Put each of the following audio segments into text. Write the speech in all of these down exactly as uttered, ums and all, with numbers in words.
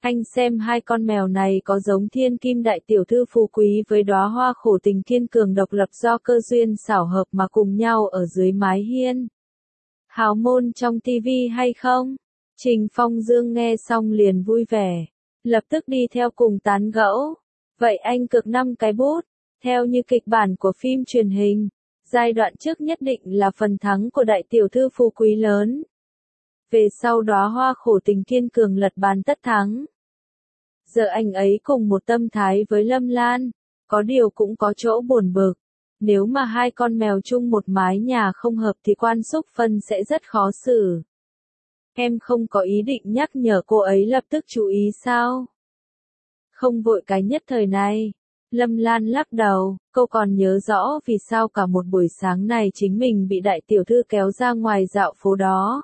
Anh xem hai con mèo này có giống thiên kim đại tiểu thư phú quý với đóa hoa khổ tình kiên cường độc lập do cơ duyên xảo hợp mà cùng nhau ở dưới mái hiên hào môn trong tivi hay không? Trình Phong Dương nghe xong liền vui vẻ, lập tức đi theo cùng tán gẫu. Vậy anh cược năm cái bút, theo như kịch bản của phim truyền hình, giai đoạn trước nhất định là phần thắng của đại tiểu thư phú quý lớn. Về sau đóa hoa khổ tình kiên cường lật bàn tất thắng. Giờ anh ấy cùng một tâm thái với Lâm Lan, có điều cũng có chỗ buồn bực. Nếu mà hai con mèo chung một mái nhà không hợp thì Quan Xúc Phân sẽ rất khó xử. Em không có ý định nhắc nhở cô ấy lập tức chú ý sao? Không vội cái nhất thời này. Lâm Lan lắc đầu, cô còn nhớ rõ vì sao cả một buổi sáng này chính mình bị đại tiểu thư kéo ra ngoài dạo phố đó.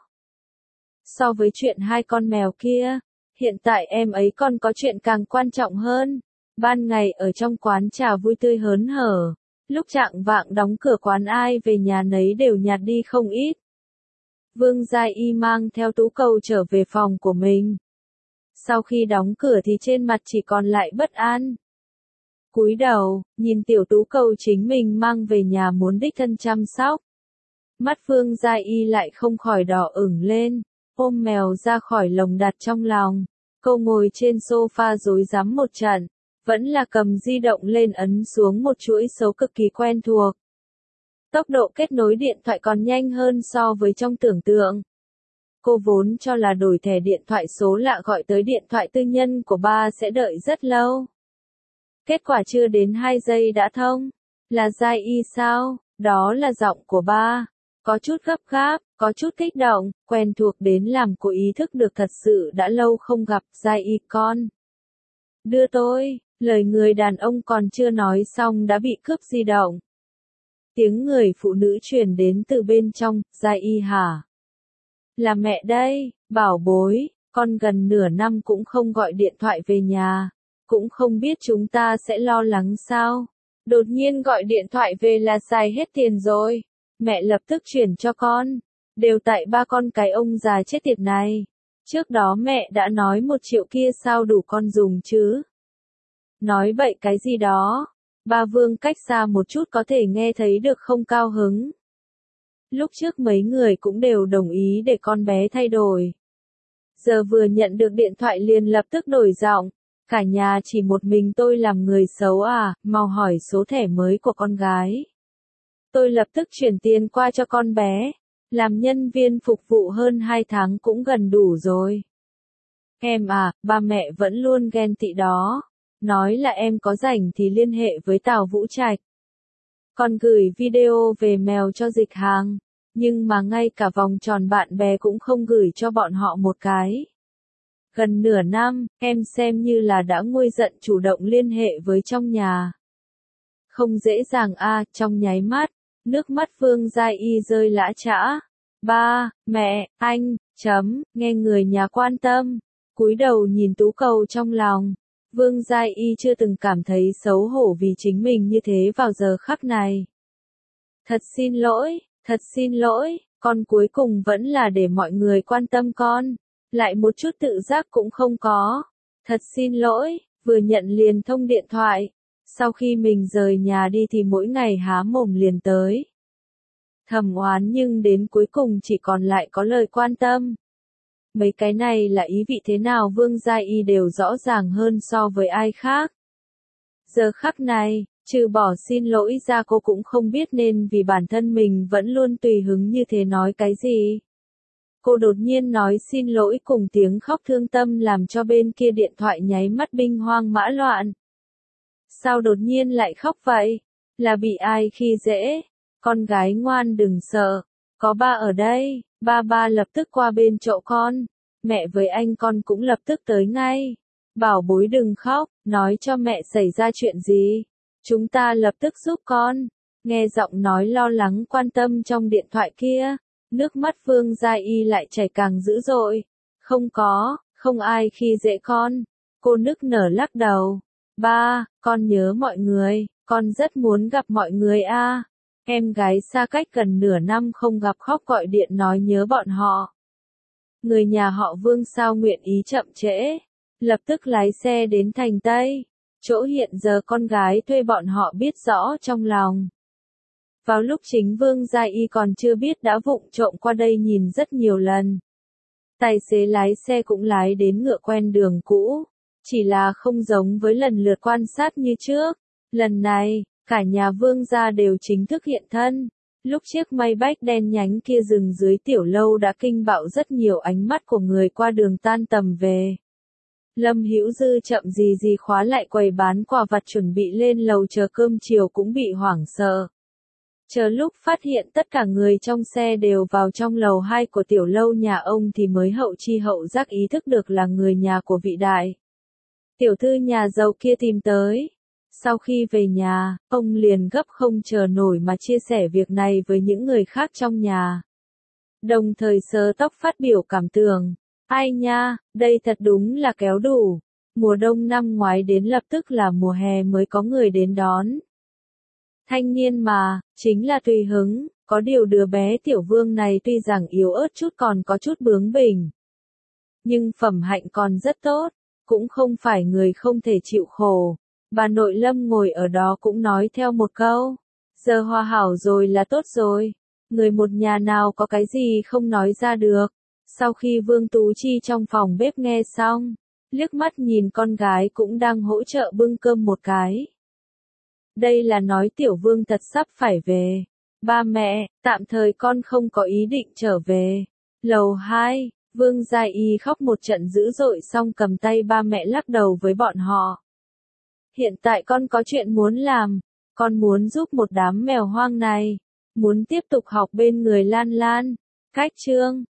So với chuyện hai con mèo kia, hiện tại em ấy còn có chuyện càng quan trọng hơn. Ban ngày ở trong quán trà vui tươi hớn hở, lúc chạng vạng đóng cửa quán ai về nhà nấy đều nhạt đi không ít. Vương Gia Y mang theo Tú Cầu trở về phòng của mình. Sau khi đóng cửa thì trên mặt chỉ còn lại bất an. Cúi đầu, nhìn tiểu Tú Cầu chính mình mang về nhà muốn đích thân chăm sóc. Mắt Vương Gia Y lại không khỏi đỏ ửng lên, ôm mèo ra khỏi lồng đặt trong lòng. Cô ngồi trên sofa rối rắm một trận, vẫn là cầm di động lên ấn xuống một chuỗi số cực kỳ quen thuộc. Tốc độ kết nối điện thoại còn nhanh hơn so với trong tưởng tượng. Cô vốn cho là đổi thẻ điện thoại số lạ gọi tới điện thoại tư nhân của ba sẽ đợi rất lâu. Kết quả chưa đến hai giây đã thông. Là Gia Y sao? Đó là giọng của ba. Có chút gấp gáp, có chút kích động, quen thuộc đến làm cô ý thức được thật sự đã lâu không gặp. Gia Y con. Đưa tôi, lời người đàn ông còn chưa nói xong đã bị cướp di động. Tiếng người phụ nữ truyền đến từ bên trong. Gia Y hả? Là mẹ đây, bảo bối, con gần nửa năm cũng không gọi điện thoại về nhà, cũng không biết chúng ta sẽ lo lắng sao. Đột nhiên gọi điện thoại về là xài hết tiền rồi. Mẹ lập tức chuyển cho con. Đều tại ba con cái ông già chết tiệt này. Trước đó mẹ đã nói một triệu kia sao đủ con dùng chứ. Nói bậy cái gì đó. Ba Vương cách xa một chút có thể nghe thấy được không cao hứng. Lúc trước mấy người cũng đều đồng ý để con bé thay đổi. Giờ vừa nhận được điện thoại liền lập tức đổi giọng. Cả nhà chỉ một mình tôi làm người xấu à, mau hỏi số thẻ mới của con gái. Tôi lập tức chuyển tiền qua cho con bé. Làm nhân viên phục vụ hơn hai tháng cũng gần đủ rồi. Em à, ba mẹ vẫn luôn ghen tị đó. Nói là em có rảnh thì liên hệ với Tào Vũ Trạch. Còn gửi video về mèo cho Dịch Hàng. Nhưng mà ngay cả vòng tròn bạn bè cũng không gửi cho bọn họ một cái. Gần nửa năm, em xem như là đã nguôi giận chủ động liên hệ với trong nhà. Không dễ dàng a, trong nháy mắt, nước mắt Vương Gia Y rơi lã chã. Ba, mẹ, anh, chấm, nghe người nhà quan tâm. Cúi đầu nhìn Tú Cầu trong lòng. Vương Gia Y chưa từng cảm thấy xấu hổ vì chính mình như thế vào giờ khắc này. Thật xin lỗi, thật xin lỗi, con cuối cùng vẫn là để mọi người quan tâm con. Lại một chút tự giác cũng không có. Thật xin lỗi, vừa nhận liền thông điện thoại. Sau khi mình rời nhà đi thì mỗi ngày há mồm liền tới. Thầm oán nhưng đến cuối cùng chỉ còn lại có lời quan tâm. Mấy cái này là ý vị thế nào Vương Gia Y đều rõ ràng hơn so với ai khác. Giờ khắc này, trừ bỏ xin lỗi ra cô cũng không biết nên vì bản thân mình vẫn luôn tùy hứng như thế nói cái gì. Cô đột nhiên nói xin lỗi cùng tiếng khóc thương tâm làm cho bên kia điện thoại nháy mắt binh hoang mã loạn. Sao đột nhiên lại khóc vậy? Là bị ai khi dễ? Con gái ngoan đừng sợ. Có ba ở đây. Ba ba lập tức qua bên chỗ con. Mẹ với anh con cũng lập tức tới ngay. Bảo bối đừng khóc, nói cho mẹ xảy ra chuyện gì. Chúng ta lập tức giúp con. Nghe giọng nói lo lắng quan tâm trong điện thoại kia. Nước mắt Vương Gia Y lại chảy càng dữ dội. Không có, không ai khi dễ con. Cô nức nở lắc đầu. Ba, con nhớ mọi người, con rất muốn gặp mọi người a. Em gái xa cách gần nửa năm không gặp khóc gọi điện nói nhớ bọn họ. Người nhà họ Vương sao nguyện ý chậm trễ. lập tức lái xe đến thành Tây, chỗ hiện giờ con gái thuê bọn họ biết rõ trong lòng. Vào lúc chính Vương Gia Y còn chưa biết đã vụng trộm qua đây nhìn rất nhiều lần. Tài xế lái xe cũng lái đến ngựa quen đường cũ, chỉ là không giống với lần lượt quan sát như trước. Lần này, cả nhà Vương gia đều chính thức hiện thân. Lúc chiếc Maybach đen nhánh kia dừng dưới tiểu lâu đã kinh bạo rất nhiều ánh mắt của người qua đường tan tầm về. Lâm Hữu Dư chậm gì gì khóa lại quầy bán quà vặt chuẩn bị lên lầu chờ cơm chiều cũng bị hoảng sợ. Chờ lúc phát hiện tất cả người trong xe đều vào trong lầu hai của tiểu lâu nhà ông thì mới hậu chi hậu giác ý thức được là người nhà của vị đại tiểu thư nhà giàu kia tìm tới. Sau khi về nhà, ông liền gấp không chờ nổi mà chia sẻ việc này với những người khác trong nhà. Đồng thời sờ tóc phát biểu cảm tưởng. Ai nha, đây thật đúng là kéo đủ. Mùa đông năm ngoái đến lập tức là mùa hè mới có người đến đón. Thanh niên mà, chính là tùy hứng, có điều đứa bé tiểu Vương này tuy rằng yếu ớt chút còn có chút bướng bỉnh. Nhưng phẩm hạnh còn rất tốt, cũng không phải người không thể chịu khổ. Bà nội Lâm ngồi ở đó cũng nói theo một câu, giờ hòa hảo rồi là tốt rồi, người một nhà nào có cái gì không nói ra được. Sau khi Vương Tú Chi trong phòng bếp nghe xong, liếc mắt nhìn con gái cũng đang hỗ trợ bưng cơm một cái. Đây là nói tiểu Vương thật sắp phải về. Ba mẹ, tạm thời con không có ý định trở về. Lầu hai, Vương Gia Y khóc một trận dữ dội xong cầm tay ba mẹ lắc đầu với bọn họ. Hiện tại con có chuyện muốn làm, con muốn giúp một đám mèo hoang này, muốn tiếp tục học bên người Lan Lan. Cách chương